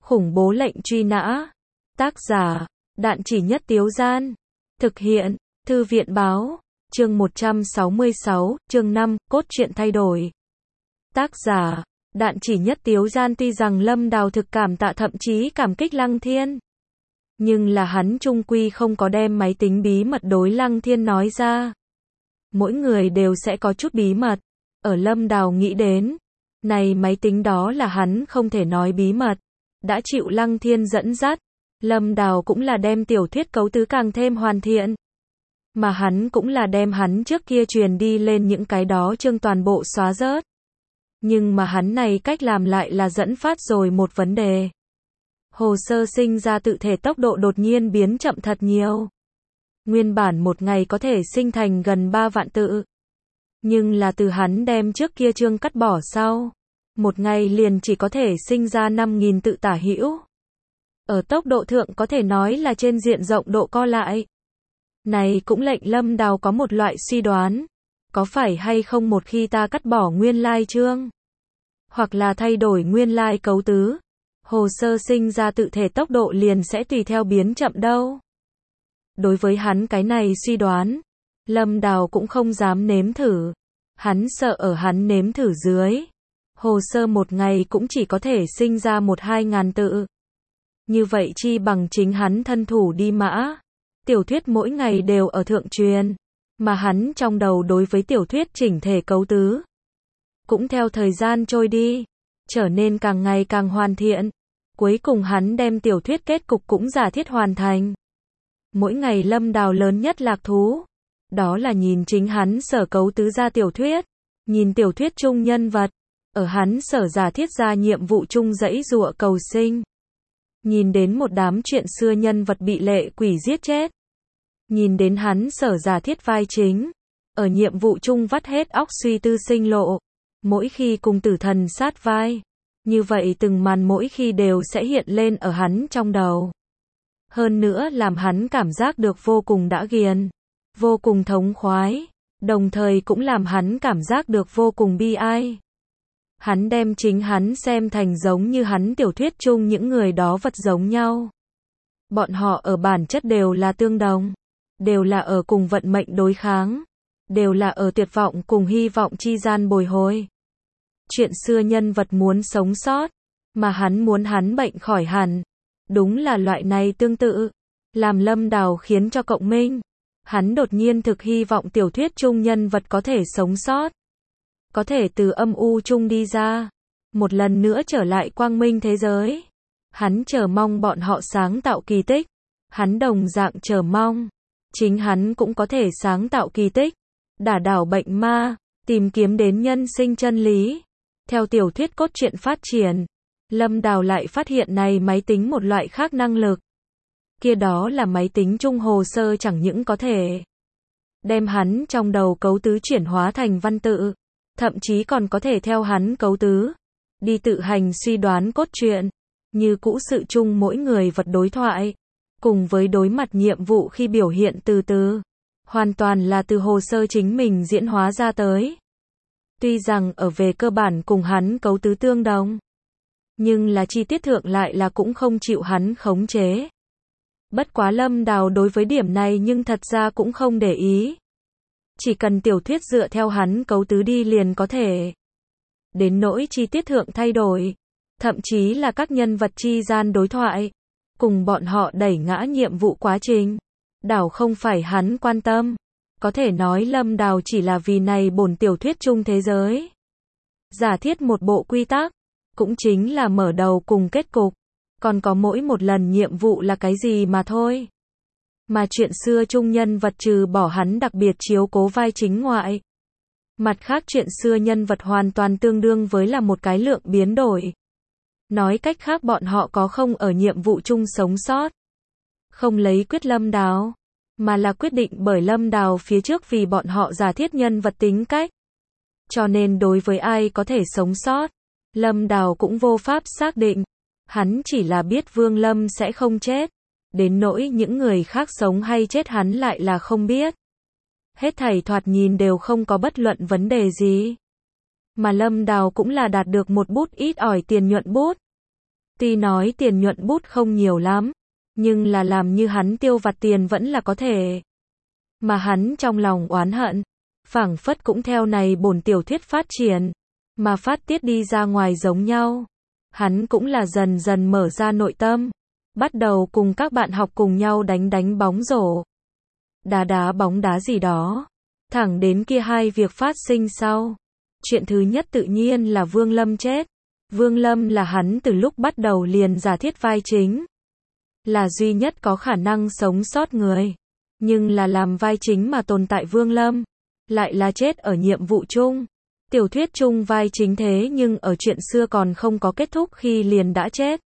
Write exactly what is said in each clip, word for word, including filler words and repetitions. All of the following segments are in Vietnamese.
Khủng bố lệnh truy nã. Tác giả, Đạn Chỉ Nhất Tiếu Gian. Thực hiện, Thư viện Báo. Chương một trăm sáu mươi sáu, chương năm, cốt truyện thay đổi. Tác giả, Đạn Chỉ Nhất Tiếu Gian. Tuy rằng Lâm Đào thực cảm tạ thậm chí cảm kích Lăng Thiên, nhưng là hắn chung quy không có đem máy tính bí mật đối Lăng Thiên nói ra. Mỗi người đều sẽ có chút bí mật. Ở Lâm Đào nghĩ đến, này máy tính đó là hắn không thể nói bí mật. Đã chịu Lăng Thiên dẫn dắt, Lâm Đào cũng là đem tiểu thuyết cấu tứ càng thêm hoàn thiện. Mà hắn cũng là đem hắn trước kia truyền đi lên những cái đó chương toàn bộ xóa rớt. Nhưng mà hắn này cách làm lại là dẫn phát rồi một vấn đề. Hồ sơ sinh ra tự thể tốc độ đột nhiên biến chậm thật nhiều. Nguyên bản một ngày có thể sinh thành gần ba vạn tự. Nhưng là từ hắn đem trước kia chương cắt bỏ sau, một ngày liền chỉ có thể sinh ra năm nghìn tự tả hữu. Ở tốc độ thượng có thể nói là trên diện rộng độ co lại. Này cũng lệnh Lâm Đào có một loại suy đoán. Có phải hay không một khi ta cắt bỏ nguyên lai chương, hoặc là thay đổi nguyên lai cấu tứ, hồ sơ sinh ra tự thể tốc độ liền sẽ tùy theo biến chậm đâu. Đối với hắn cái này suy đoán, Lâm Đào cũng không dám nếm thử. Hắn sợ ở hắn nếm thử dưới, hồ sơ một ngày cũng chỉ có thể sinh ra một hai ngàn tự. Như vậy chi bằng chính hắn thân thủ đi mã. Tiểu thuyết mỗi ngày đều ở thượng truyền, mà hắn trong đầu đối với tiểu thuyết chỉnh thể cấu tứ cũng theo thời gian trôi đi, trở nên càng ngày càng hoàn thiện. Cuối cùng hắn đem tiểu thuyết kết cục cũng giả thiết hoàn thành. Mỗi ngày Lâm Đào lớn nhất lạc thú, đó là nhìn chính hắn sở cấu tứ ra tiểu thuyết, nhìn tiểu thuyết chung nhân vật, ở hắn sở giả thiết ra nhiệm vụ chung dãy dụa cầu sinh. Nhìn đến một đám chuyện xưa nhân vật bị lệ quỷ giết chết. Nhìn đến hắn sở giả thiết vai chính, ở nhiệm vụ chung vắt hết óc suy tư sinh lộ. Mỗi khi cùng tử thần sát vai, như vậy từng màn mỗi khi đều sẽ hiện lên ở hắn trong đầu. Hơn nữa làm hắn cảm giác được vô cùng đã ghiền, vô cùng thống khoái, đồng thời cũng làm hắn cảm giác được vô cùng bi ai. Hắn đem chính hắn xem thành giống như hắn tiểu thuyết chung những người đó vật giống nhau. Bọn họ ở bản chất đều là tương đồng, đều là ở cùng vận mệnh đối kháng, đều là ở tuyệt vọng cùng hy vọng chi gian bồi hồi. Chuyện xưa nhân vật muốn sống sót, mà hắn muốn hắn bệnh khỏi hẳn. Đúng là loại này tương tự, làm Lâm Đào khiến cho cộng minh. Hắn đột nhiên thực hy vọng tiểu thuyết chung nhân vật có thể sống sót, có thể từ âm u chung đi ra, một lần nữa trở lại quang minh thế giới. Hắn chờ mong bọn họ sáng tạo kỳ tích. Hắn đồng dạng chờ mong chính hắn cũng có thể sáng tạo kỳ tích, đả đảo bệnh ma, tìm kiếm đến nhân sinh chân lý. Theo tiểu thuyết cốt truyện phát triển, Lâm Đào lại phát hiện này máy tính một loại khác năng lực. Kia đó là máy tính chung hồ sơ chẳng những có thể đem hắn trong đầu cấu tứ chuyển hóa thành văn tự, thậm chí còn có thể theo hắn cấu tứ đi tự hành suy đoán cốt truyện, như cũ sự chung mỗi người vật đối thoại, cùng với đối mặt nhiệm vụ khi biểu hiện từ từ, hoàn toàn là từ hồ sơ chính mình diễn hóa ra tới. Tuy rằng ở về cơ bản cùng hắn cấu tứ tương đồng, nhưng là chi tiết thượng lại là cũng không chịu hắn khống chế. Bất quá Lâm Đào đối với điểm này nhưng thật ra cũng không để ý. Chỉ cần tiểu thuyết dựa theo hắn cấu tứ đi liền có thể. Đến nỗi chi tiết thượng thay đổi, thậm chí là các nhân vật chi gian đối thoại, cùng bọn họ đẩy ngã nhiệm vụ quá trình, đảo không phải hắn quan tâm. Có thể nói Lâm Đào chỉ là vì này bổn tiểu thuyết chung thế giới giả thiết một bộ quy tắc, cũng chính là mở đầu cùng kết cục, còn có mỗi một lần nhiệm vụ là cái gì mà thôi. Mà chuyện xưa chung nhân vật trừ bỏ hắn đặc biệt chiếu cố vai chính ngoại, mặt khác chuyện xưa nhân vật hoàn toàn tương đương với là một cái lượng biến đổi. Nói cách khác bọn họ có không ở nhiệm vụ chung sống sót, không lấy quyết Lâm Đào, mà là quyết định bởi Lâm Đào phía trước vì bọn họ giả thiết nhân vật tính cách. Cho nên đối với ai có thể sống sót, Lâm Đào cũng vô pháp xác định. Hắn chỉ là biết Vương Lâm sẽ không chết, đến nỗi những người khác sống hay chết hắn lại là không biết. Hết thảy thoạt nhìn đều không có bất luận vấn đề gì. Mà Lâm Đào cũng là đạt được một bút ít ỏi tiền nhuận bút. Tuy nói tiền nhuận bút không nhiều lắm, nhưng là làm như hắn tiêu vặt tiền vẫn là có thể. Mà hắn trong lòng oán hận, phảng phất cũng theo này bổn tiểu thuyết phát triển, mà phát tiết đi ra ngoài giống nhau. Hắn cũng là dần dần mở ra nội tâm, bắt đầu cùng các bạn học cùng nhau đánh đánh bóng rổ, đá đá bóng đá gì đó, thẳng đến kia hai việc phát sinh sau. Chuyện thứ nhất tự nhiên là Vương Lâm chết. Vương Lâm là hắn từ lúc bắt đầu liền giả thiết vai chính, là duy nhất có khả năng sống sót người. Nhưng là làm vai chính mà tồn tại Vương Lâm, lại là chết ở nhiệm vụ chung. Tiểu thuyết chung vai chính thế nhưng ở chuyện xưa còn không có kết thúc khi liền đã chết.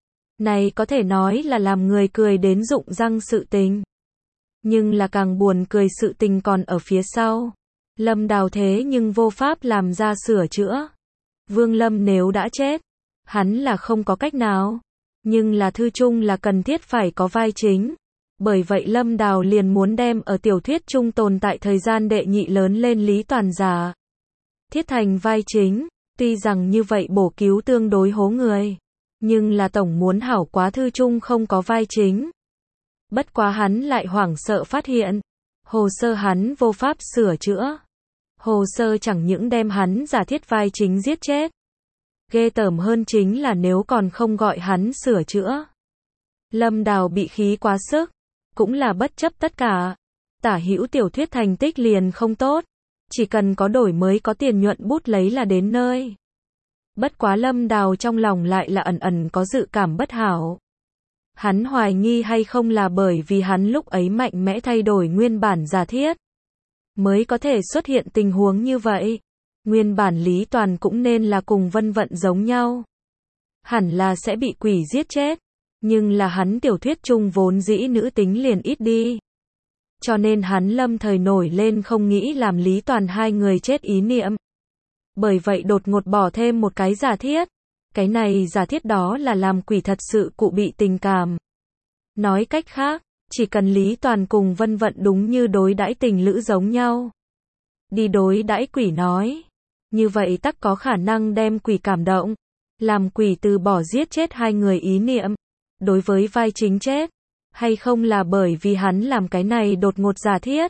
Này có thể nói là làm người cười đến rụng răng sự tình. Nhưng là càng buồn cười sự tình còn ở phía sau. Lâm Đào thế nhưng vô pháp làm ra sửa chữa. Vương Lâm nếu đã chết, hắn là không có cách nào. Nhưng là thư chung là cần thiết phải có vai chính. Bởi vậy Lâm Đào liền muốn đem ở tiểu thuyết chung tồn tại thời gian đệ nhị lớn lên Lý Toàn giả thiết thành vai chính. Tuy rằng như vậy bổ cứu tương đối hố người, nhưng là tổng muốn hảo quá thư chung không có vai chính. Bất quá hắn lại hoảng sợ phát hiện, hồ sơ hắn vô pháp sửa chữa. Hồ sơ chẳng những đem hắn giả thiết vai chính giết chết. Ghê tởm hơn chính là nếu còn không gọi hắn sửa chữa. Lâm Đào bị khí quá sức, cũng là bất chấp tất cả. Tả hữu tiểu thuyết thành tích liền không tốt, chỉ cần có đổi mới có tiền nhuận bút lấy là đến nơi. Bất quá Lâm Đào trong lòng lại là ẩn ẩn có dự cảm bất hảo. Hắn hoài nghi hay không là bởi vì hắn lúc ấy mạnh mẽ thay đổi nguyên bản giả thiết, mới có thể xuất hiện tình huống như vậy. Nguyên bản Lý Toàn cũng nên là cùng Vân Vận giống nhau, hẳn là sẽ bị quỷ giết chết. Nhưng là hắn tiểu thuyết chung vốn dĩ nữ tính liền ít đi, cho nên hắn lâm thời nổi lên không nghĩ làm Lý Toàn hai người chết ý niệm. Bởi vậy đột ngột bỏ thêm một cái giả thiết. Cái này giả thiết đó là làm quỷ thật sự cụ bị tình cảm. Nói cách khác, chỉ cần Lý Toàn cùng Vân Vận đúng như đối đãi tình lữ giống nhau, đi đối đãi quỷ nói, như vậy tắc có khả năng đem quỷ cảm động, làm quỷ từ bỏ giết chết hai người ý niệm. Đối với vai chính chết, hay không là bởi vì hắn làm cái này đột ngột giả thiết,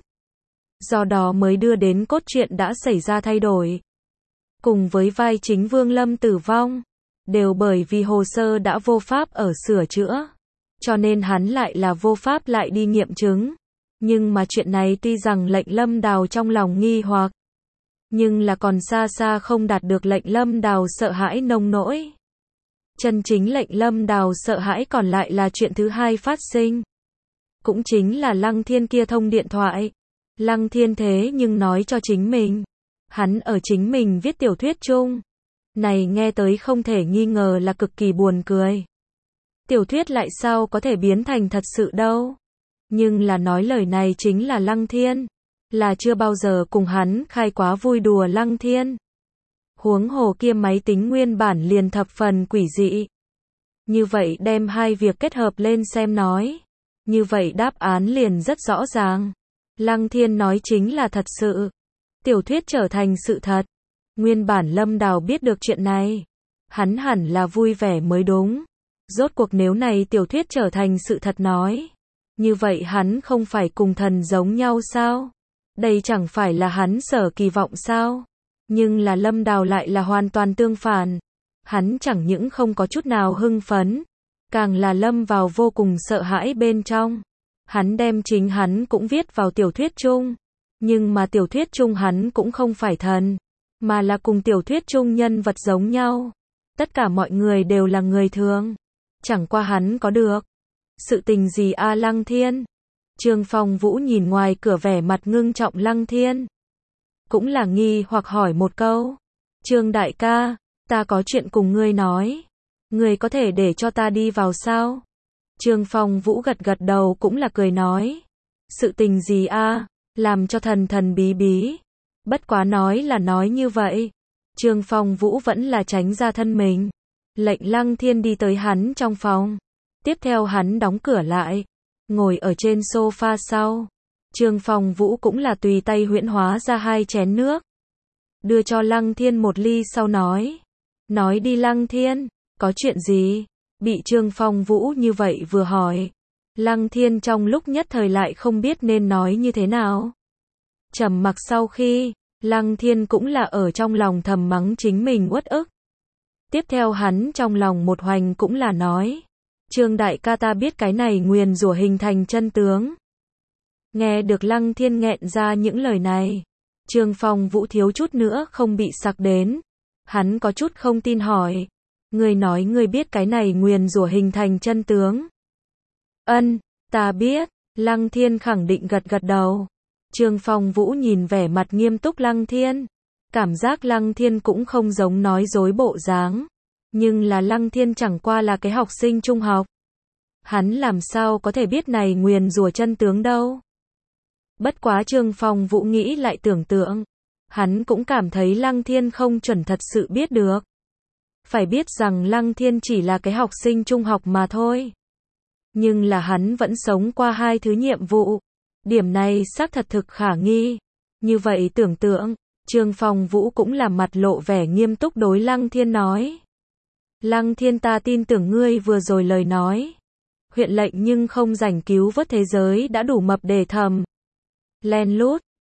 do đó mới đưa đến cốt truyện đã xảy ra thay đổi. Cùng với vai chính Vương Lâm tử vong, đều bởi vì hồ sơ đã vô pháp ở sửa chữa, cho nên hắn lại là vô pháp lại đi nghiệm chứng. Nhưng mà chuyện này tuy rằng lệnh Lâm Đào trong lòng nghi hoặc, nhưng là còn xa xa không đạt được lệnh Lâm Đào sợ hãi nông nỗi. Chân chính lệnh Lâm Đào sợ hãi còn lại là chuyện thứ hai phát sinh. Cũng chính là Lăng Thiên kia thông điện thoại. Lăng Thiên thế nhưng nói cho chính mình, hắn ở chính mình viết tiểu thuyết chung. Này nghe tới không thể nghi ngờ là cực kỳ buồn cười. Tiểu thuyết lại sao có thể biến thành thật sự đâu. Nhưng là nói lời này chính là Lăng Thiên, là chưa bao giờ cùng hắn khai quá vui đùa Lăng Thiên. Huống hồ kia máy tính nguyên bản liền thập phần quỷ dị. Như vậy đem hai việc kết hợp lên xem nói, như vậy đáp án liền rất rõ ràng. Lăng Thiên nói chính là thật sự. Tiểu thuyết trở thành sự thật. Nguyên bản Lâm Đào biết được chuyện này, hắn hẳn là vui vẻ mới đúng. Rốt cuộc nếu này tiểu thuyết trở thành sự thật nói, như vậy hắn không phải cùng thần giống nhau sao? Đây chẳng phải là hắn sở kỳ vọng sao? Nhưng là Lâm Đào lại là hoàn toàn tương phản. Hắn chẳng những không có chút nào hưng phấn, càng là lâm vào vô cùng sợ hãi bên trong. Hắn đem chính hắn cũng viết vào tiểu thuyết chung. Nhưng mà tiểu thuyết chung hắn cũng không phải thần, mà là cùng tiểu thuyết chung nhân vật giống nhau. Tất cả mọi người đều là người thường. Chẳng qua hắn có được sự tình gì a à Lăng Thiên? Trương Phong Vũ nhìn ngoài cửa vẻ mặt ngưng trọng Lăng Thiên, cũng là nghi hoặc hỏi một câu. Trương đại ca, ta có chuyện cùng ngươi nói. Ngươi có thể để cho ta đi vào sao? Trương Phong Vũ gật gật đầu cũng là cười nói. Sự tình gì a à? Làm cho thần thần bí bí. Bất quá nói là nói như vậy. Trương Phong Vũ vẫn là tránh ra thân mình. Lệnh Lăng Thiên đi tới hắn trong phòng. Tiếp theo hắn đóng cửa lại, ngồi ở trên sofa sau. Trương Phong Vũ cũng là tùy tay huyễn hóa ra hai chén nước, đưa cho Lăng Thiên một ly sau nói. Nói đi Lăng Thiên, có chuyện gì? Bị Trương Phong Vũ như vậy vừa hỏi, Lăng Thiên trong lúc nhất thời lại không biết nên nói như thế nào. Trầm mặc sau khi, Lăng Thiên cũng là ở trong lòng thầm mắng chính mình uất ức. Tiếp theo hắn trong lòng một hoành cũng là nói, Trương đại ca ta biết cái này nguyền rủa hình thành chân tướng. Nghe được Lăng Thiên nghẹn ra những lời này, Trương Phong Vũ thiếu chút nữa không bị sặc đến. Hắn có chút không tin hỏi, ngươi nói ngươi biết cái này nguyền rủa hình thành chân tướng. Ân, ta biết, Lăng Thiên khẳng định gật gật đầu. Trương Phong Vũ nhìn vẻ mặt nghiêm túc Lăng Thiên, cảm giác Lăng Thiên cũng không giống nói dối bộ dáng, nhưng là Lăng Thiên chẳng qua là cái học sinh trung học. Hắn làm sao có thể biết này nguyền rủa chân tướng đâu. Bất quá Trương Phong Vũ nghĩ lại tưởng tượng, hắn cũng cảm thấy Lăng Thiên không chuẩn thật sự biết được. Phải biết rằng Lăng Thiên chỉ là cái học sinh trung học mà thôi. Nhưng là hắn vẫn sống qua hai thứ nhiệm vụ. Điểm này xác thật thực khả nghi. Như vậy tưởng tượng, Trương Phong Vũ cũng làm mặt lộ vẻ nghiêm túc đối Lăng Thiên nói. Lăng Thiên ta tin tưởng ngươi vừa rồi lời nói. Huyện lệnh nhưng không rảnh cứu vớt thế giới đã đủ mập để thầm. Len lút,